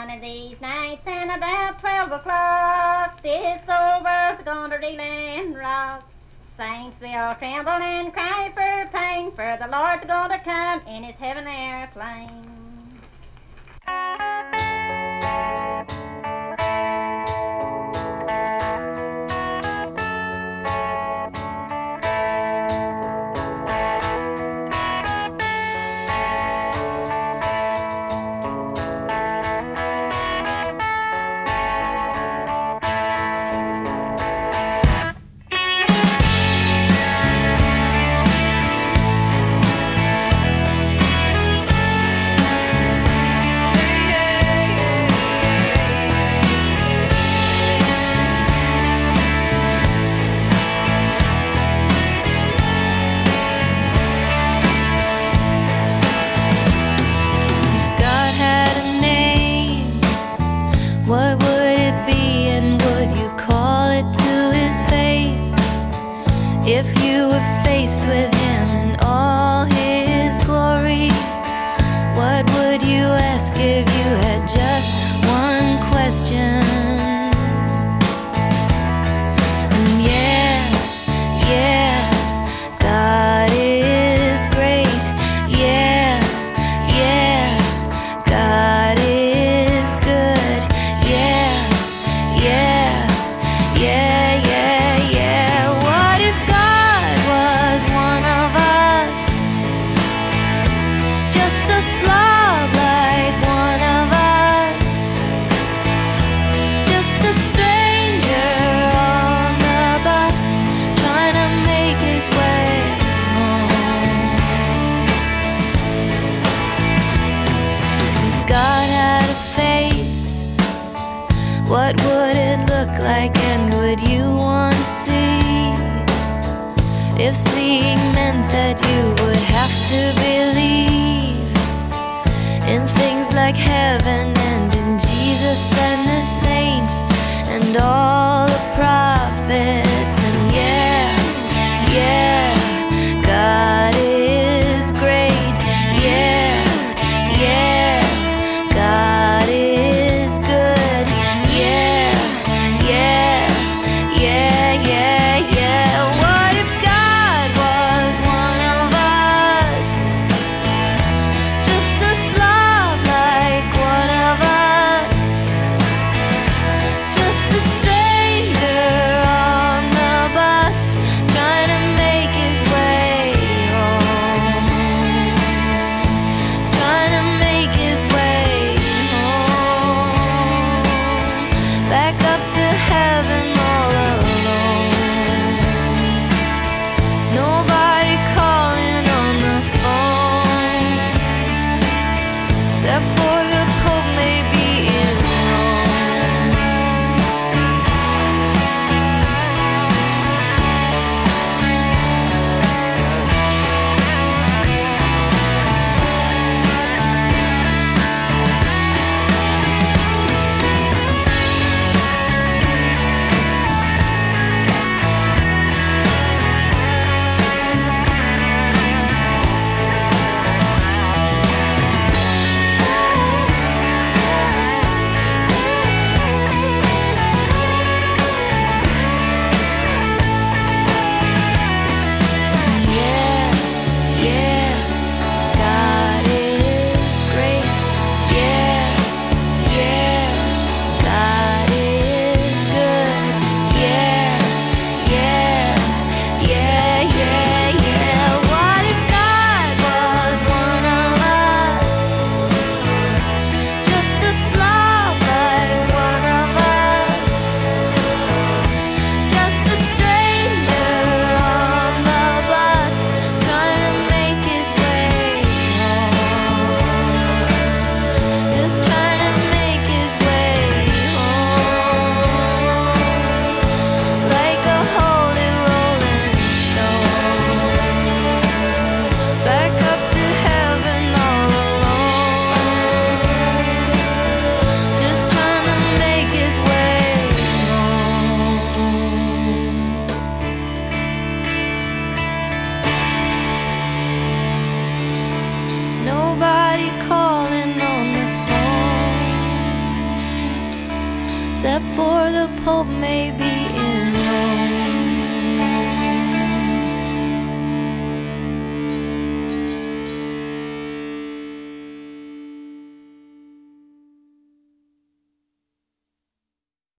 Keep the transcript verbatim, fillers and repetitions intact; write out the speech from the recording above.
One of these nights and about twelve o'clock, this old world's gonna reel and rock. Saints will tremble and cry for pain, for the Lord's gonna come in his heaven airplane. What would it be, and would you call it to his face? If you were faced with him in all his glory, what would you ask if you had just one question? And yeah, yeah, God is great. Yeah, yeah, God is good. Yeah, yeah, yeah, yeah, yeah. What if God was one of us? Just a slob like one of us. Just a stranger on the bus, trying to make his way home. If God had a face, what would it look like, and would you want to see? If seeing meant that you would have to believe in things like heaven and in Jesus and the saints and all the prophets. And yeah, yeah, God is great. Yeah, yeah, God is good. Yeah, yeah, yeah, yeah, yeah. What if God was one of us? Just a slob like one of us. Just a stranger on the bus, trying to make his way home. He's trying to make his way home. Back up to heaven all alone. Nobody calling on the phone, except for the Pope maybe in Rome. except for the Pope, maybe in